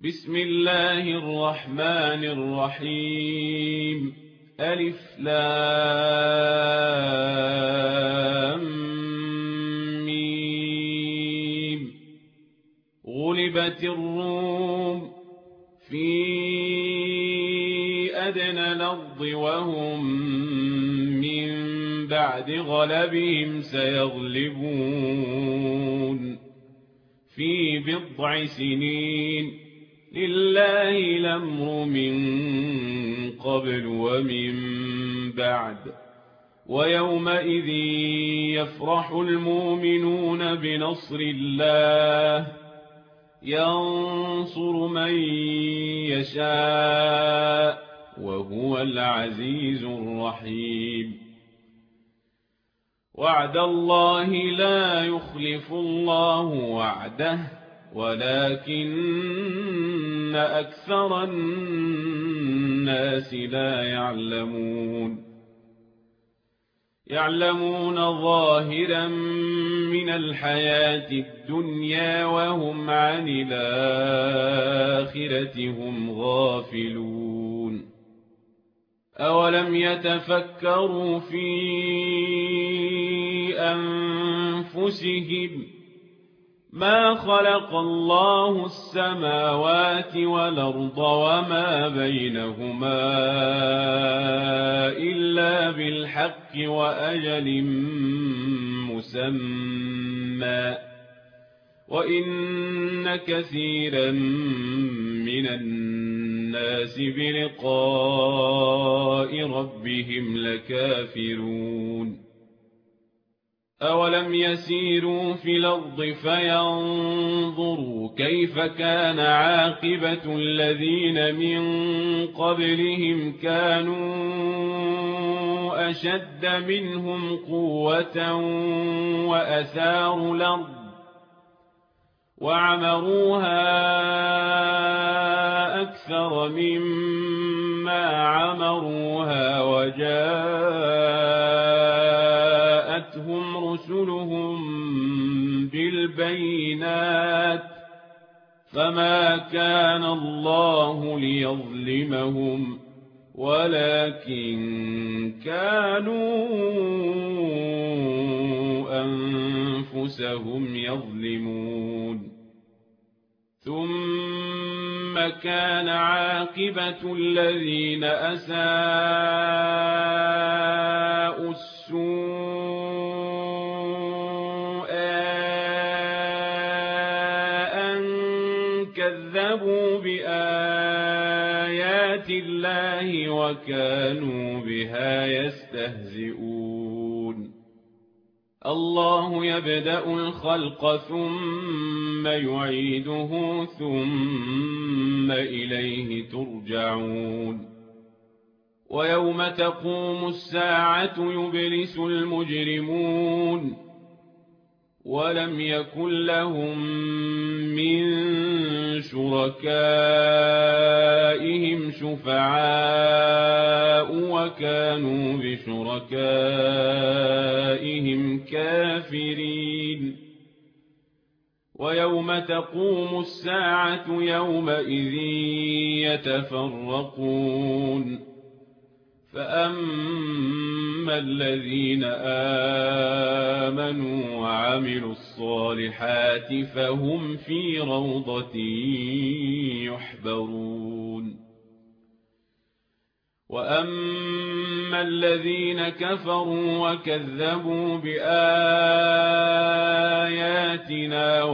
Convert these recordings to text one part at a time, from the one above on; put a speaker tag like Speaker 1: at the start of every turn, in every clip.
Speaker 1: بسم الله الرحمن الرحيم. ألف لام ميم. غلبت الروم في أدنى الأرض وهم من بعد غلبهم سيغلبون في بضع سنين. لله الأمر من قبل ومن بعد. ويومئذ يفرح المؤمنون بنصر الله ينصر من يشاء وهو العزيز الرحيم. وعد الله لا يخلف الله وعده ولكن أكثر الناس لا يعلمون ظاهرا من الحياة الدنيا وهم عن الآخرة هم غافلون. أولم يتفكروا في أنفسهم ما خلق الله السماوات والأرض وما بينهما إلا بالحق وأجل مسمى وإن كثيرا من الناس بلقاء ربهم لكافرون. أولم يسيروا في الأرض فينظروا كيف كان عاقبة الذين من قبلهم كانوا أشد منهم قوة وأثاروا الأرض وعمروها أكثر مما عمروها وجاءتهم رسلهم بالبينات فما كان الله ليظلمهم ولكن كانوا أنفسهم يظلمون. ثم كان عاقبة الذين أساءوا السوء أن كذبوا بآيات الله وكانوا بها يستهزئون. الله يبدأ الخلق ثم يعيده ثم إليه ترجعون. ويوم تقوم الساعة يبلس المجرمون ولم يكن لهم من شركائهم شفعاء وكانوا بشركائهم كافرين. ويوم تقوم الساعة يومئذ يتفرقون فأما الذين آمنوا وعملوا الصالحات فهم في روضة يحبرون. وأما الذين كفروا وكذبوا بآياتنا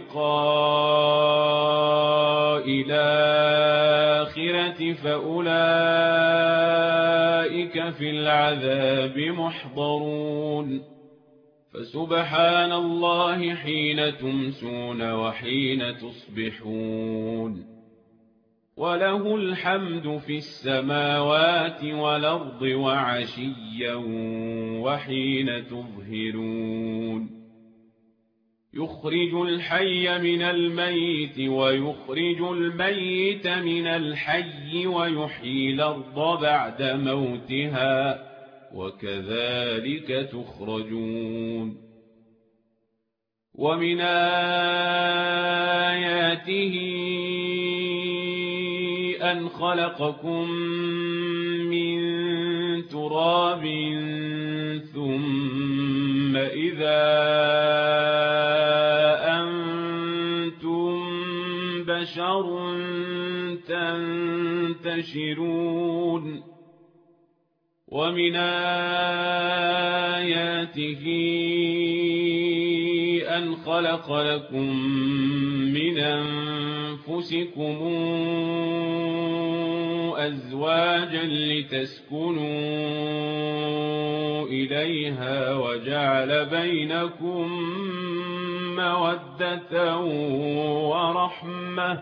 Speaker 1: ولقاء الآخرة فأولئك في العذاب محضرون. فسبحان الله حين تمسون وحين تصبحون وله الحمد في السماوات والأرض وعشيا وحين تظهرون. يخرج الحي من الميت ويخرج الميت من الحي ويحيي الأرض بعد موتها وكذلك تخرجون. ومن آياته أن خلقكم من تراب ثم إذا أنتم بشر تنتشرون ومن آياته أن خلق لكم من أنفسكم أزواجا لتسكنوا إليها وجعل بينكم مودة ورحمة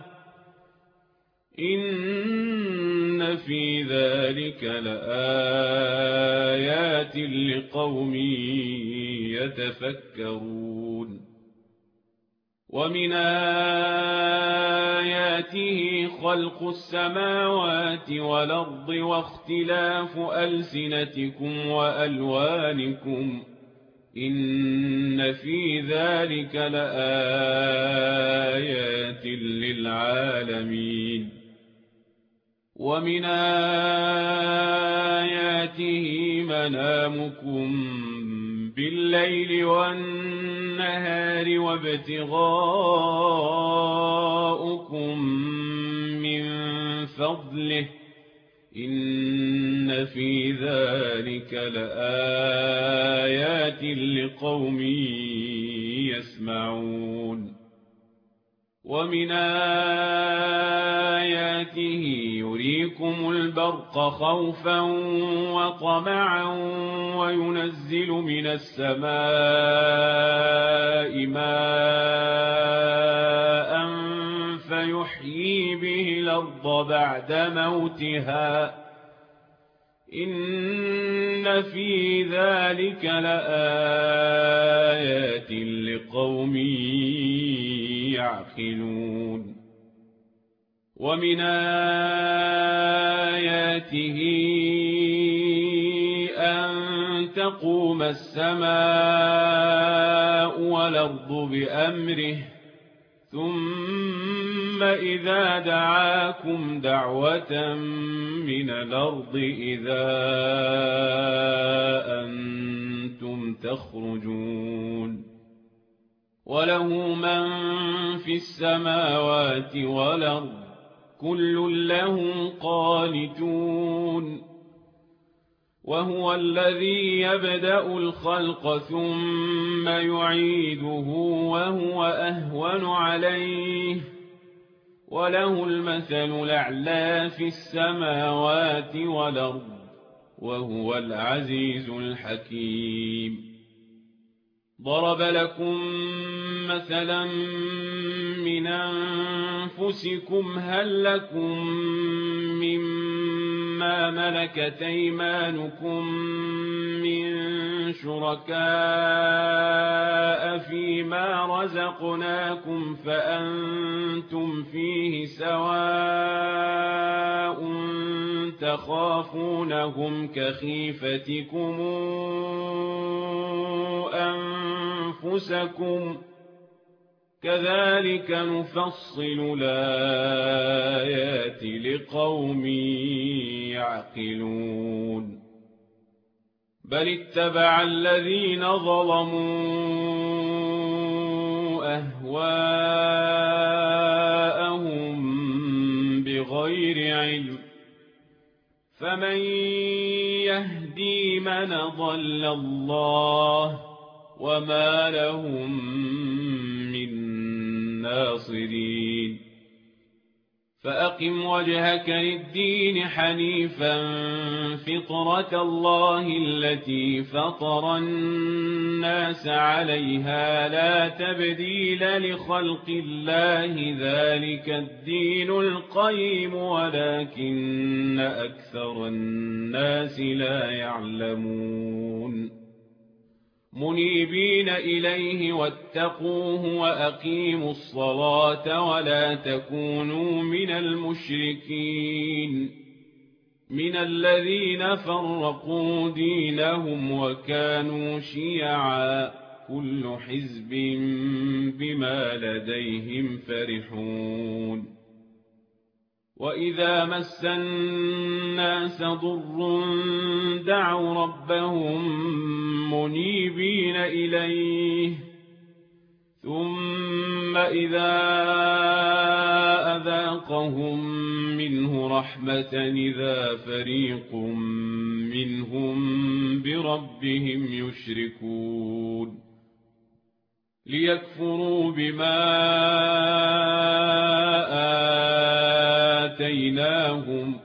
Speaker 1: إن في ذلك لآيات لقوم يتفكرون ومن آياته خلق السماوات والأرض واختلاف ألسنتكم وألوانكم إن في ذلك لآيات للعالمين ومن آياته منامكم بالليل والنهار وابتغاؤكم من فضله إن في ذلك لآيات لقوم يسمعون ومن آياته يريكم البرق خوفا وطمعا وينزل من السماء ماء فيحيي به الأرض بعد موتها إن في ذلك لآيات لقوم يعقلون ومن آياته أن تقوم السماء والأرض بأمره ثم إذا دعاكم دعوة من الأرض إذا أنتم تخرجون وله من في السماوات والأرض كل له قانتون وهو الذي يبدأ الخلق ثم يعيده وهو أهون عليه وله المثل الأعلى في السماوات والأرض وهو العزيز الحكيم ضرب لكم مثلا من أنفسكم هل لكم مما ملكت أيمانكم من شركاء فيما رزقناكم فأنتم فيه سواء تخافونهم كخيفتكم أنفسكم كذلك نفصل الآيات لقوم يعقلون بل اتبع الذين ظلموا أهواءهم بغير علم فمن يهدي من ضل الله وما لهم من ناصرين فأقم وجهك للدين حنيفا فطرة الله التي فطر الناس عليها لا تبديل لخلق الله ذلك الدين القيم ولكن أكثر الناس لا يعلمون منيبين إليه واتقوه وأقيموا الصلاة ولا تكونوا من المشركين من الذين فرقوا دينهم وكانوا شيعا كل حزب بما لديهم فرحون وإذا مس الناس ضر دعوا ربهم منيبين إليه ثم إذا أذاقهم منه رحمة إذا فريق منهم بربهم يشركون ليكفروا بما آتيناهم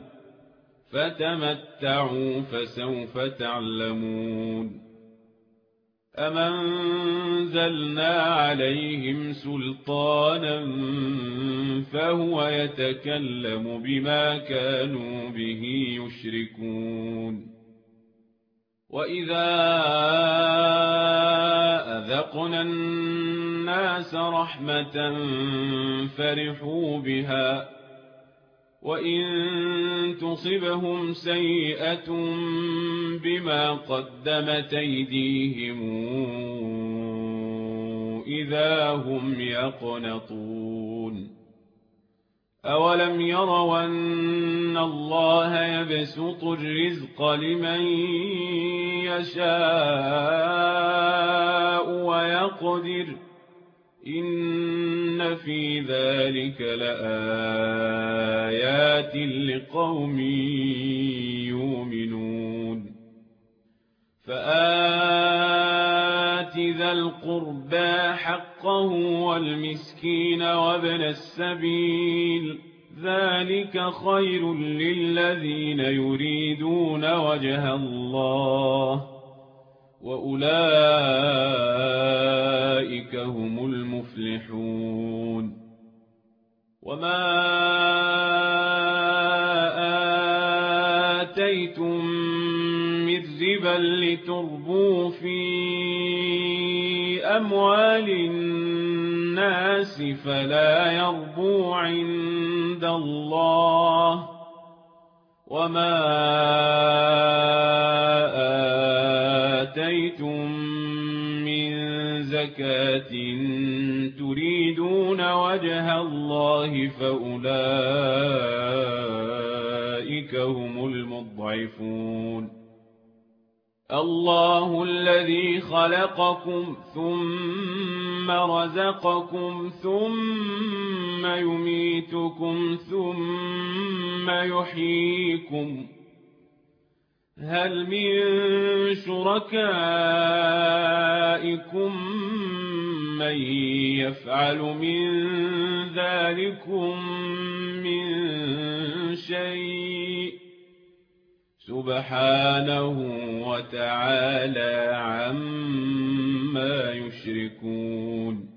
Speaker 1: فتمتعوا فسوف تعلمون أم أنزلنا عليهم سلطانا فهو يتكلم بما كانوا به يشركون وإذا أذقنا الناس رحمة فرحوا بها وإن تصبهم سيئة بما قدمت أيديهم إذا هم يقنطون أولم يروا أن الله يبسط الرزق لمن يشاء ويقدر إن في ذلك لآيات لقوم يؤمنون فآت ذا القربى حقه والمسكين وابن السبيل ذلك خير للذين يريدون وجه الله وأولئك هم المفلحون وما آتيتم من ربا لتربوا في أموال الناس فلا يربو عند الله وما آتيتم من زكاة تريدون وجه الله فأولئك هم المضعفون الله الذي خلقكم ثم رزقكم ثم يميتكم ثم يحييكم هل من شركائكم من يفعل من ذلكم من شيء سبحانه وتعالى عما يشركون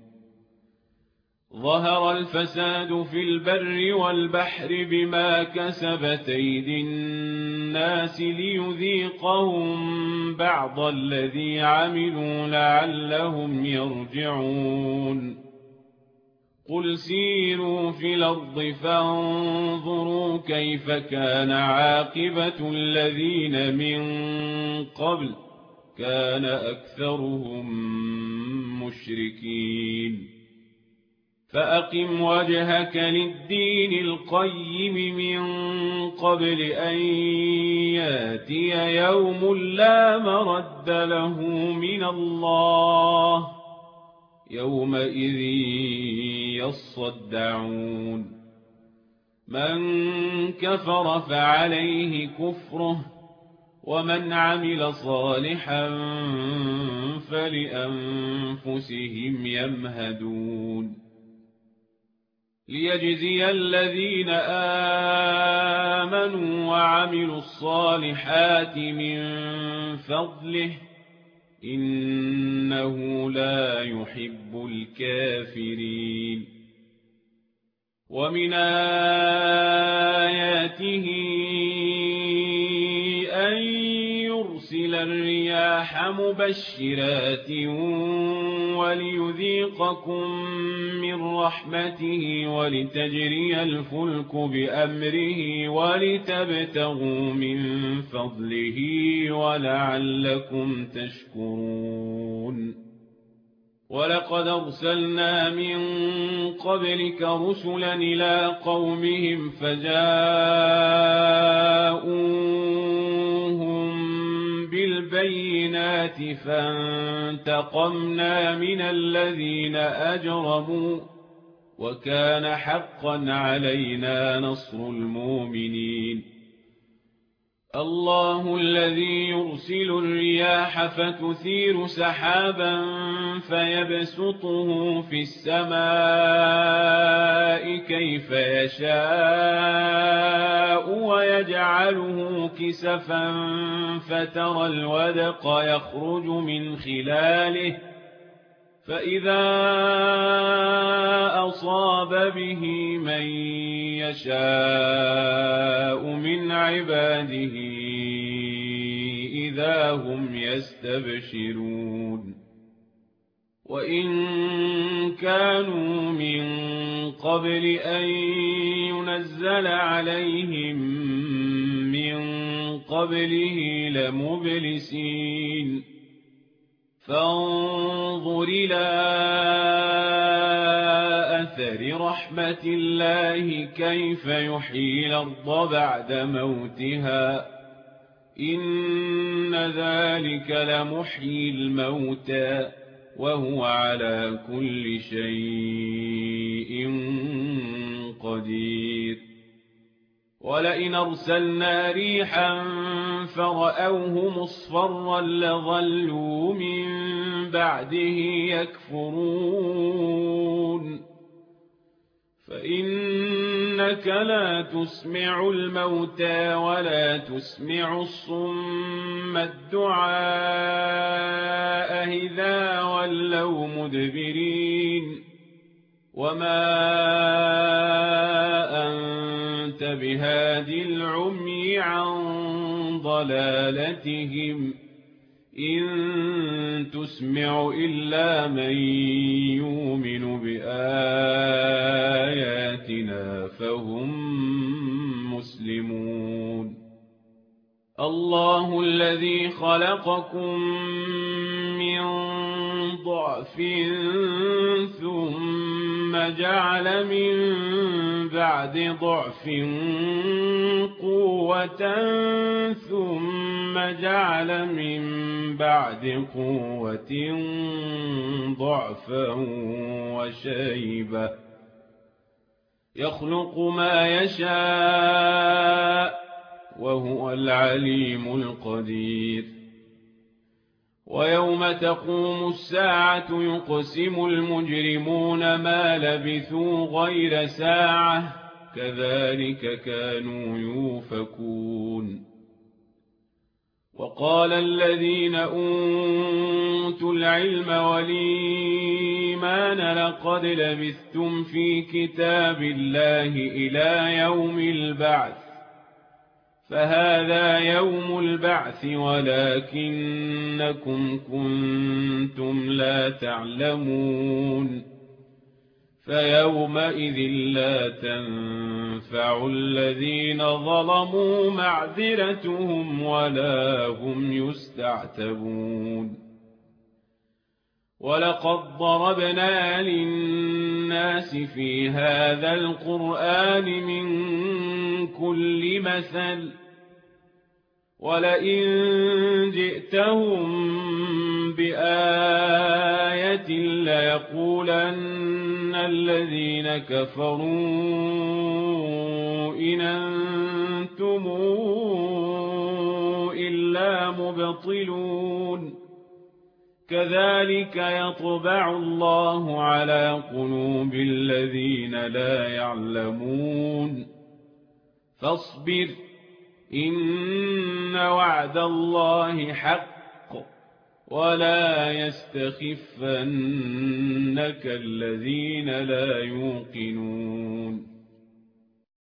Speaker 1: ظهر الفساد في البر والبحر بما كسبت أيدي الناس ليذيقهم بعض الذي عملوا لعلهم يرجعون قل سيروا في الأرض فانظروا كيف كان عاقبة الذين من قبل كان أكثرهم مشركين فأقم وجهك للدين القيم من قبل أن ياتي يوم لا مرد له من الله يومئذ يصدعون من كفر فعليه كفره ومن عمل صالحا فلأنفسهم يمهدون ليجزي الذين آمنوا وعملوا الصالحات من فضله إنه لا يحب الكافرين ومن آياته أن يرسل الرياح مبشرات وليذيقكم من رحمته ولتجري الفلك بأمره ولتبتغوا من فضله ولعلكم تشكرون ولقد أرسلنا من قبلك رسلا إلى قومهم فجاءوهم بالبينات فانتقمنا من الذين أجرموا وكان حقا علينا نصر المؤمنين الله الذي يرسل الرياح فتثير سحابا فيبسطه في السماء كيف يشاء ويجعله كسفا فترى الودق يخرج من خلاله فإذا أصاب به من يشاء من عباده إذا هم يستبشرون وإن كانوا من قبل أن ينزل عليهم من قبله لمبلسين فانظر إلى أثر رحمة الله كيف يحيي الأرض بعد موتها إن ذلك لمحيي الموتى وهو على كل شيء قدير ولئن أرسلنا ريحا فرأوه مصفرا لظلوا من بعده يكفرون فإنك لا تسمع الموتى ولا تسمع الصم الدعاء إذا ولوا مدبرين وما أنت بهاد العمي عن ضلالتهم إن تسمع إلا من يؤمن بآياتنا فهم مسلمون الله الذي خلقكم من ضعف ثم جعل من بعد ضعف قوة ثم جعل من بعد قوة ضعفا وشيبة يخلق ما يشاء وهو العليم القدير ويوم تقوم الساعة يقسم المجرمون ما لبثوا غير ساعة كذلك كانوا يؤفكون وقال الذين أوتوا العلم والإيمان لقد لبثتم في كتاب الله إلى يوم البعث فهذا يوم البعث ولكنكم كنتم لا تعلمون فيومئذ لا تنفع الذين ظلموا معذرتهم ولا هم يستعتبون ولقد ضربنا للناس في هذا القرآن من كل مثل ولئن جئتهم بآية ليقولن الذين كفروا إن أنتم إلا مبطلون كذلك يطبع الله على قلوب الذين لا يعلمون فاصبر إن وعد الله حق ولا يستخفنك الذين لا يوقنون